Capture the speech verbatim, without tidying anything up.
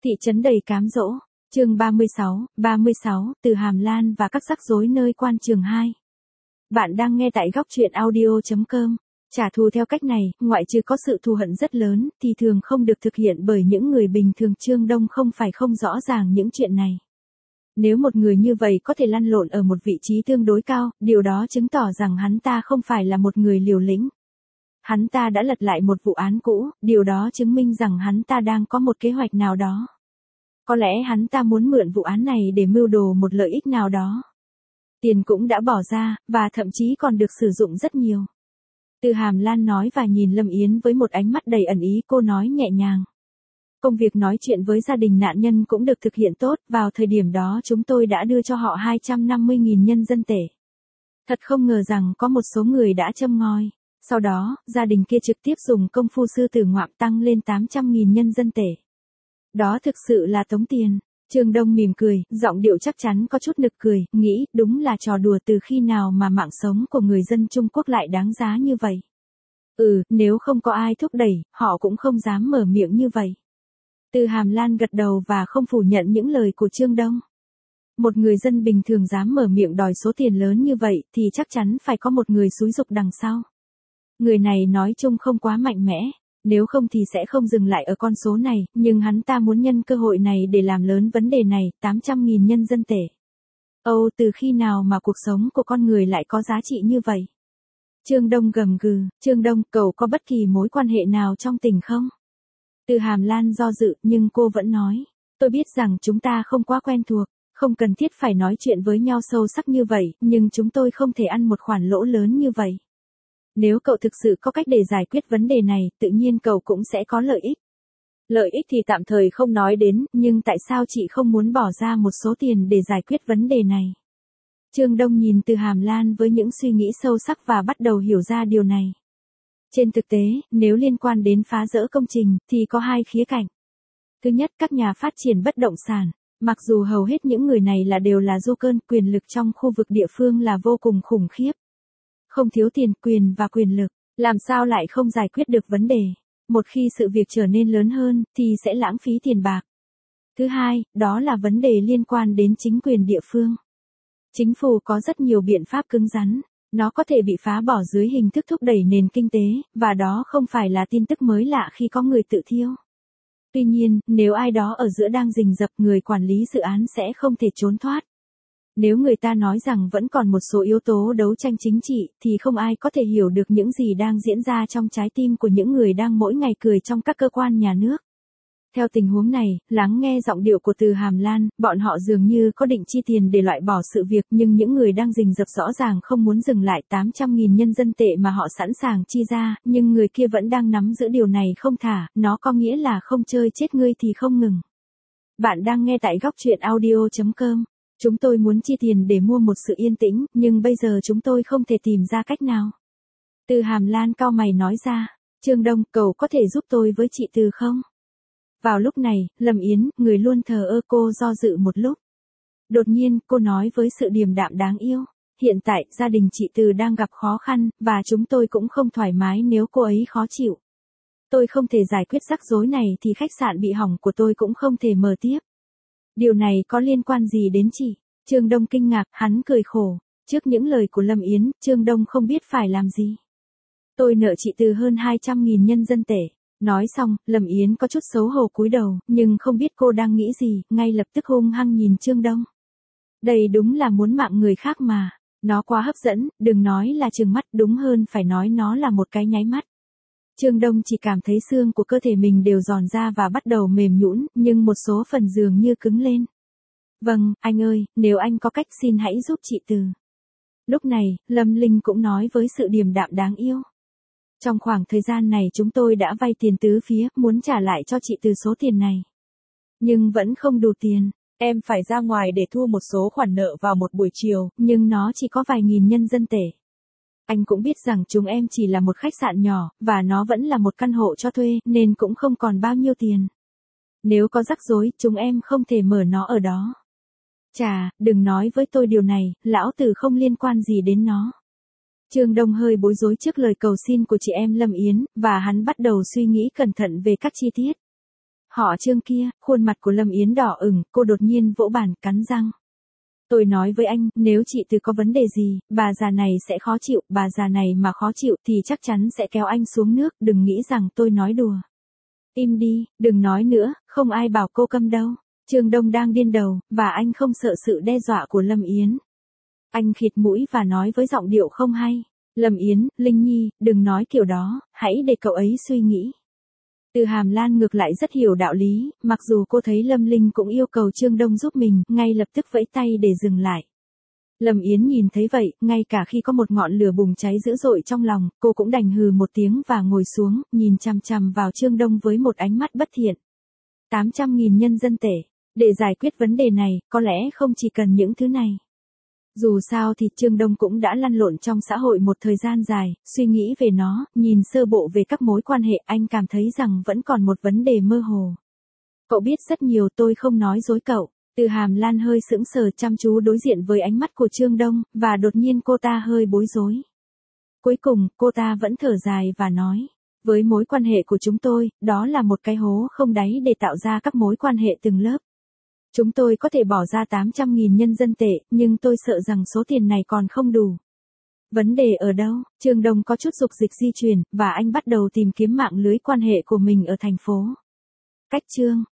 Thị trấn đầy cám dỗ, chương ba mươi sáu, ba mươi sáu, từ Hàm Lan và các rắc rối nơi quan trường hai. Bạn đang nghe tại góc truyện audio chấm com. Trả thù theo cách này, ngoại trừ có sự thù hận rất lớn, thì thường không được thực hiện bởi những người bình thường. Trương Đông không phải không rõ ràng những chuyện này. Nếu một người như vậy có thể lăn lộn ở một vị trí tương đối cao, điều đó chứng tỏ rằng hắn ta không phải là một người liều lĩnh. Hắn ta đã lật lại một vụ án cũ, điều đó chứng minh rằng hắn ta đang có một kế hoạch nào đó. Có lẽ hắn ta muốn mượn vụ án này để mưu đồ một lợi ích nào đó. Tiền cũng đã bỏ ra, và thậm chí còn được sử dụng rất nhiều. Từ Hàm Lan nói và nhìn Lâm Yến với một ánh mắt đầy ẩn ý. Cô nói nhẹ nhàng. Công việc nói chuyện với gia đình nạn nhân cũng được thực hiện tốt. Vào thời điểm đó chúng tôi đã đưa cho họ hai trăm năm mươi nghìn nhân dân tệ. Thật không ngờ rằng có một số người đã châm ngòi. Sau đó, gia đình kia trực tiếp dùng công phu sư tử ngoạm tăng lên tám trăm nghìn nhân dân tệ. Đó thực sự là tống tiền. Trương Đông mỉm cười, giọng điệu chắc chắn có chút nực cười, nghĩ, đúng là trò đùa. Từ khi nào mà mạng sống của người dân Trung Quốc lại đáng giá như vậy? Ừ, nếu không có ai thúc đẩy, họ cũng không dám mở miệng như vậy. Từ Hàm Lan gật đầu và không phủ nhận những lời của Trương Đông. Một người dân bình thường dám mở miệng đòi số tiền lớn như vậy, thì chắc chắn phải có một người xúi giục đằng sau. Người này nói chung không quá mạnh mẽ. Nếu không thì sẽ không dừng lại ở con số này, nhưng hắn ta muốn nhân cơ hội này để làm lớn vấn đề này. Tám trăm nghìn nhân dân tệ. Âu, từ khi nào mà cuộc sống của con người lại có giá trị như vậy? Trương Đông gầm gừ. Trương Đông, cậu có bất kỳ mối quan hệ nào trong tình không? Từ Hàm Lan do dự, nhưng cô vẫn nói. Tôi biết rằng chúng ta không quá quen thuộc, không cần thiết phải nói chuyện với nhau sâu sắc như vậy, nhưng chúng tôi không thể ăn một khoản lỗ lớn như vậy. Nếu cậu thực sự có cách để giải quyết vấn đề này, tự nhiên cậu cũng sẽ có lợi ích. Lợi ích thì tạm thời không nói đến, nhưng tại sao chị không muốn bỏ ra một số tiền để giải quyết vấn đề này? Trương Đông nhìn Từ Hàm Lan với những suy nghĩ sâu sắc và bắt đầu hiểu ra điều này. Trên thực tế, nếu liên quan đến phá rỡ công trình, thì có hai khía cạnh. Thứ nhất, các nhà phát triển bất động sản. Mặc dù hầu hết những người này là đều là du cơn, quyền lực trong khu vực địa phương là vô cùng khủng khiếp. Không thiếu tiền, quyền và quyền lực, làm sao lại không giải quyết được vấn đề. Một khi sự việc trở nên lớn hơn, thì sẽ lãng phí tiền bạc. Thứ hai, đó là vấn đề liên quan đến chính quyền địa phương. Chính phủ có rất nhiều biện pháp cứng rắn, nó có thể bị phá bỏ dưới hình thức thúc đẩy nền kinh tế, và đó không phải là tin tức mới lạ khi có người tự thiêu. Tuy nhiên, nếu ai đó ở giữa đang rình rập, người quản lý dự án sẽ không thể trốn thoát. Nếu người ta nói rằng vẫn còn một số yếu tố đấu tranh chính trị, thì không ai có thể hiểu được những gì đang diễn ra trong trái tim của những người đang mỗi ngày cười trong các cơ quan nhà nước. Theo tình huống này, lắng nghe giọng điệu của Từ Hàm Lan, bọn họ dường như có định chi tiền để loại bỏ sự việc, nhưng những người đang rình rập rõ ràng không muốn dừng lại tám trăm nghìn nhân dân tệ mà họ sẵn sàng chi ra, nhưng người kia vẫn đang nắm giữ điều này không thả, nó có nghĩa là không chơi chết ngươi thì không ngừng. Bạn đang nghe tại góc truyện audio chấm com. Chúng tôi muốn chi tiền để mua một sự yên tĩnh, nhưng bây giờ chúng tôi không thể tìm ra cách nào. Từ Hàm Lan cau mày nói ra. Trương Đông, cậu có thể giúp tôi với chị Từ không? Vào lúc này, Lâm Yến, người luôn thờ ơ, cô do dự một lúc. Đột nhiên, cô nói với sự điềm đạm đáng yêu. Hiện tại, gia đình chị Từ đang gặp khó khăn, và chúng tôi cũng không thoải mái nếu cô ấy khó chịu. Tôi không thể giải quyết rắc rối này thì khách sạn bị hỏng của tôi cũng không thể mở tiếp. Điều này có liên quan gì đến chị? Trương Đông kinh ngạc, hắn cười khổ. Trước những lời của Lâm Yến, Trương Đông không biết phải làm gì. Tôi nợ chị Từ hơn hai trăm nghìn nhân dân tệ. Nói xong, Lâm Yến có chút xấu hổ cúi đầu, nhưng không biết cô đang nghĩ gì, ngay lập tức hung hăng nhìn Trương Đông. Đây đúng là muốn mạng người khác mà. Nó quá hấp dẫn, đừng nói là trừng mắt, đúng hơn phải nói nó là một cái nháy mắt. Trương Đông chỉ cảm thấy xương của cơ thể mình đều giòn ra và bắt đầu mềm nhũn, nhưng một số phần dường như cứng lên. Vâng, anh ơi, nếu anh có cách xin hãy giúp chị Từ. Lúc này, Lâm Linh cũng nói với sự điềm đạm đáng yêu. Trong khoảng thời gian này chúng tôi đã vay tiền tứ phía, muốn trả lại cho chị Từ số tiền này. Nhưng vẫn không đủ tiền, em phải ra ngoài để thu một số khoản nợ vào một buổi chiều, nhưng nó chỉ có vài nghìn nhân dân tệ. Anh cũng biết rằng chúng em chỉ là một khách sạn nhỏ, và nó vẫn là một căn hộ cho thuê, nên cũng không còn bao nhiêu tiền. Nếu có rắc rối, chúng em không thể mở nó ở đó. Chà, đừng nói với tôi điều này, lão tử không liên quan gì đến nó. Trương Đông hơi bối rối trước lời cầu xin của chị em Lâm Yến, và hắn bắt đầu suy nghĩ cẩn thận về các chi tiết. Họ Trương kia, khuôn mặt của Lâm Yến đỏ ửng, cô đột nhiên vỗ bàn, cắn răng. Tôi nói với anh, nếu chị Từ có vấn đề gì, bà già này sẽ khó chịu, bà già này mà khó chịu thì chắc chắn sẽ kéo anh xuống nước, đừng nghĩ rằng tôi nói đùa. Im đi, đừng nói nữa, không ai bảo cô câm đâu. Trương Đông đang điên đầu, và anh không sợ sự đe dọa của Lâm Yến. Anh khịt mũi và nói với giọng điệu không hay. Lâm Yến, Linh Nhi, đừng nói kiểu đó, hãy để cậu ấy suy nghĩ. Từ Hàm Lan ngược lại rất hiểu đạo lý, mặc dù cô thấy Lâm Linh cũng yêu cầu Trương Đông giúp mình, ngay lập tức vẫy tay để dừng lại. Lâm Yến nhìn thấy vậy, ngay cả khi có một ngọn lửa bùng cháy dữ dội trong lòng, cô cũng đành hừ một tiếng và ngồi xuống, nhìn chằm chằm vào Trương Đông với một ánh mắt bất thiện. tám trăm nghìn nhân dân tệ. Để giải quyết vấn đề này, có lẽ không chỉ cần những thứ này. Dù sao thì Trương Đông cũng đã lăn lộn trong xã hội một thời gian dài, suy nghĩ về nó, nhìn sơ bộ về các mối quan hệ, anh cảm thấy rằng vẫn còn một vấn đề mơ hồ. Cậu biết rất nhiều, tôi không nói dối cậu. Từ Hàm Lan hơi sững sờ chăm chú đối diện với ánh mắt của Trương Đông, và đột nhiên cô ta hơi bối rối. Cuối cùng, cô ta vẫn thở dài và nói, với mối quan hệ của chúng tôi, đó là một cái hố không đáy để tạo ra các mối quan hệ từng lớp. Chúng tôi có thể bỏ ra tám trăm nghìn nhân dân tệ, nhưng tôi sợ rằng số tiền này còn không đủ. Vấn đề ở đâu? Trương Đông có chút dục dịch di chuyển, và anh bắt đầu tìm kiếm mạng lưới quan hệ của mình ở thành phố. Cách Trương